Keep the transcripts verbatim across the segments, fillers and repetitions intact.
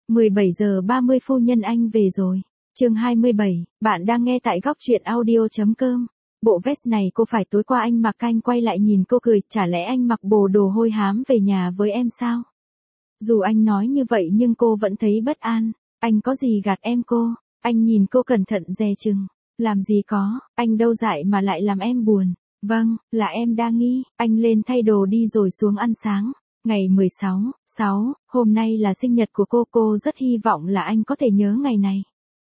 mười bảy giờ ba mươi phu nhân anh về rồi. Chương hai mươi bảy, bạn đang nghe tại góc truyện audio chấm com. Bộ vest này cô phải tối qua anh mặc. Anh quay lại nhìn cô cười, chả lẽ anh mặc bộ đồ hôi hám về nhà với em sao? Dù anh nói như vậy nhưng cô vẫn thấy bất an. Anh có gì gạt em cô? Anh nhìn cô cẩn thận dè chừng. Làm gì có, anh đâu dại mà lại làm em buồn. Vâng, là em đa nghi. Anh lên thay đồ đi rồi xuống ăn sáng. Ngày mười sáu, sáu, hôm nay là sinh nhật của cô. Cô rất hy vọng là anh có thể nhớ ngày này.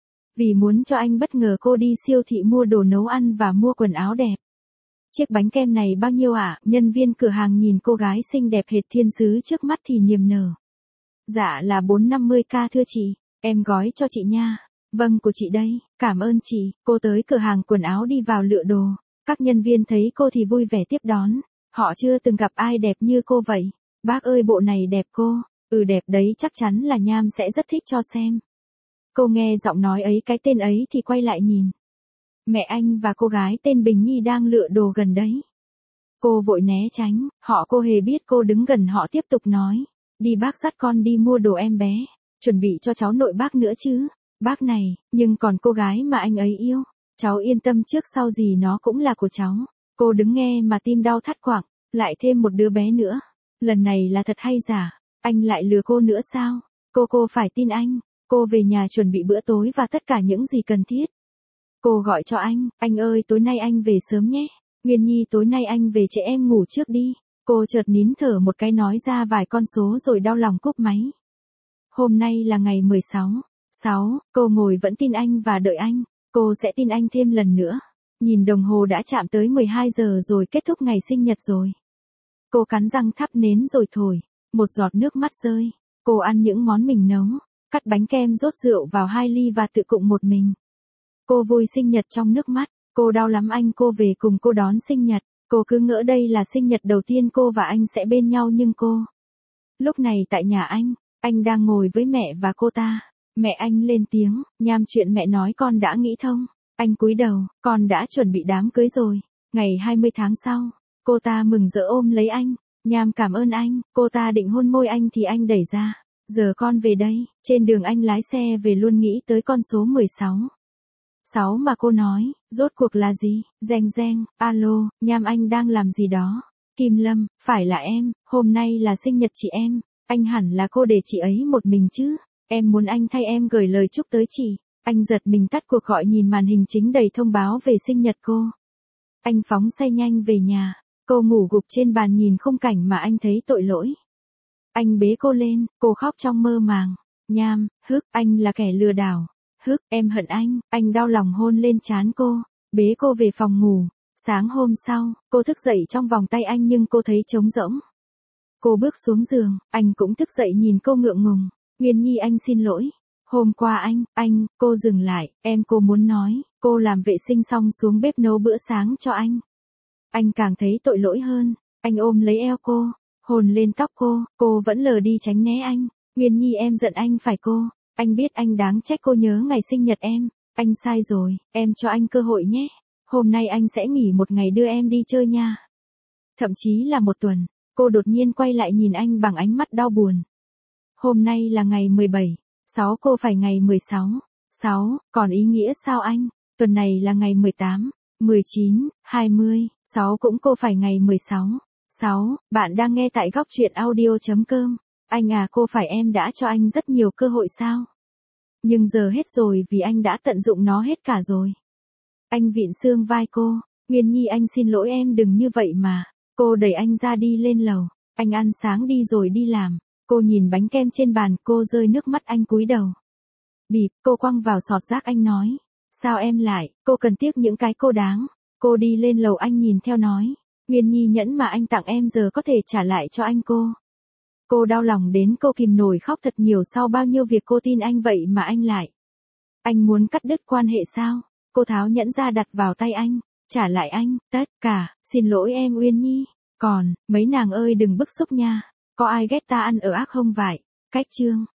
Vì muốn cho anh bất ngờ, cô đi siêu thị mua đồ nấu ăn và mua quần áo đẹp. Chiếc bánh kem này bao nhiêu ạ? À? Nhân viên cửa hàng nhìn cô gái xinh đẹp hệt thiên sứ trước mắt thì niềm nở. Dạ là bốn trăm năm mươi k thưa chị, em gói cho chị nha. Vâng, của chị đây, cảm ơn chị. Cô tới cửa hàng quần áo đi vào lựa đồ. Các nhân viên thấy cô thì vui vẻ tiếp đón. Họ chưa từng gặp ai đẹp như cô vậy. Bác ơi, bộ này đẹp cô. Ừ, đẹp đấy, chắc chắn là Nham sẽ rất thích cho xem. Cô nghe giọng nói ấy, cái tên ấy thì quay lại nhìn. Mẹ anh và cô gái tên Bình Nhi đang lựa đồ gần đấy. Cô vội né tránh, họ cô hề biết cô đứng gần họ tiếp tục nói. Đi bác, dắt con đi mua đồ em bé. Chuẩn bị cho cháu nội bác nữa chứ. Bác này, nhưng còn cô gái mà anh ấy yêu. Cháu yên tâm, trước sau gì nó cũng là của cháu. Cô đứng nghe mà tim đau thắt quặng. Lại thêm một đứa bé nữa. Lần này là thật hay giả? Anh lại lừa cô nữa sao? Cô cô phải tin anh. Cô về nhà chuẩn bị bữa tối và tất cả những gì cần thiết. Cô gọi cho anh, anh ơi tối nay anh về sớm nhé. Nguyên Nhi tối nay anh về trễ, em ngủ trước đi. Cô chợt nín thở một cái, nói ra vài con số rồi đau lòng cúp máy. Hôm nay là ngày mười sáu, sáu, cô ngồi vẫn tin anh và đợi anh. Cô sẽ tin anh thêm lần nữa. Nhìn đồng hồ đã chạm tới mười hai giờ rồi, kết thúc ngày sinh nhật rồi. Cô cắn răng thắp nến rồi thổi. Một giọt nước mắt rơi. Cô ăn những món mình nấu. Cắt bánh kem, rót rượu vào hai ly và tự cụng một mình. Cô vui sinh nhật trong nước mắt. Cô đau lắm anh. Cô về cùng cô đón sinh nhật. Cô cứ ngỡ đây là sinh nhật đầu tiên cô và anh sẽ bên nhau, nhưng cô. Lúc này tại nhà anh, anh đang ngồi với mẹ và cô ta. Mẹ anh lên tiếng, Nham, chuyện mẹ nói con đã nghĩ thông. Anh cúi đầu, con đã chuẩn bị đám cưới rồi. Ngày hai mươi tháng sau, cô ta mừng rỡ ôm lấy anh. Nham cảm ơn anh. Cô ta định hôn môi anh thì anh đẩy ra. Giờ con về đây. Trên đường anh lái xe về luôn nghĩ tới con số mười sáu. sáu mà cô nói, rốt cuộc là gì? Reng reng, alo, Nham anh đang làm gì đó? Kim Lâm, phải là em, hôm nay là sinh nhật chị em. Anh hẳn là cô để chị ấy một mình chứ. Em muốn anh thay em gửi lời chúc tới chị. Anh giật mình tắt cuộc gọi, nhìn màn hình chính đầy thông báo về sinh nhật cô. Anh phóng xe nhanh về nhà. Cô ngủ gục trên bàn nhìn khung cảnh mà anh thấy tội lỗi. Anh bế cô lên, cô khóc trong mơ màng. Nham, hức, anh là kẻ lừa đảo. Hức, em hận anh. Anh đau lòng hôn lên trán cô, bế cô về phòng ngủ. Sáng hôm sau, cô thức dậy trong vòng tay anh nhưng cô thấy trống rỗng. Cô bước xuống giường, anh cũng thức dậy nhìn cô ngượng ngùng. Nguyên Nhi, anh xin lỗi. Hôm qua anh, anh, cô dừng lại, em cô muốn nói. Cô làm vệ sinh xong xuống bếp nấu bữa sáng cho anh. Anh càng thấy tội lỗi hơn. Anh ôm lấy eo cô, hôn lên tóc cô, cô vẫn lờ đi tránh né anh. Nguyên Nhi, em giận anh phải cô. Anh biết anh đáng trách cô nhớ ngày sinh nhật em. Anh sai rồi, em cho anh cơ hội nhé. Hôm nay anh sẽ nghỉ một ngày đưa em đi chơi nha. Thậm chí là một tuần. Cô đột nhiên quay lại nhìn anh bằng ánh mắt đau buồn. Hôm nay là ngày mười bảy, sáu, cô phải ngày mười sáu, sáu, còn ý nghĩa sao anh? Tuần này là ngày mười tám, mười chín, hai mươi, sáu cũng cô phải ngày mười sáu, sáu, bạn đang nghe tại góc truyện audio chấm com. Anh à, cô phải em đã cho anh rất nhiều cơ hội sao? Nhưng giờ hết rồi vì anh đã tận dụng nó hết cả rồi. Anh vịn xương vai cô. Nguyên Nhi, anh xin lỗi em, đừng như vậy mà. Cô đẩy anh ra đi lên lầu. Anh ăn sáng đi rồi đi làm. Cô nhìn bánh kem trên bàn, cô rơi nước mắt, anh cúi đầu. Bịp, cô quăng vào sọt rác, anh nói. Sao em lại, cô cần tiếc những cái cô đáng. Cô đi lên lầu, anh nhìn theo nói. Nguyên Nhi, nhẫn mà anh tặng em giờ có thể trả lại cho anh cô. Cô đau lòng đến cô kìm nổi khóc thật nhiều. Sau bao nhiêu việc cô tin anh vậy mà anh lại. Anh muốn cắt đứt quan hệ sao? Cô tháo nhẫn ra đặt vào tay anh. Trả lại anh, tất cả, xin lỗi em Uyên Nhi. Còn, mấy nàng ơi đừng bức xúc nha. Có ai ghét ta ăn ở ác không vậy? Cách chương.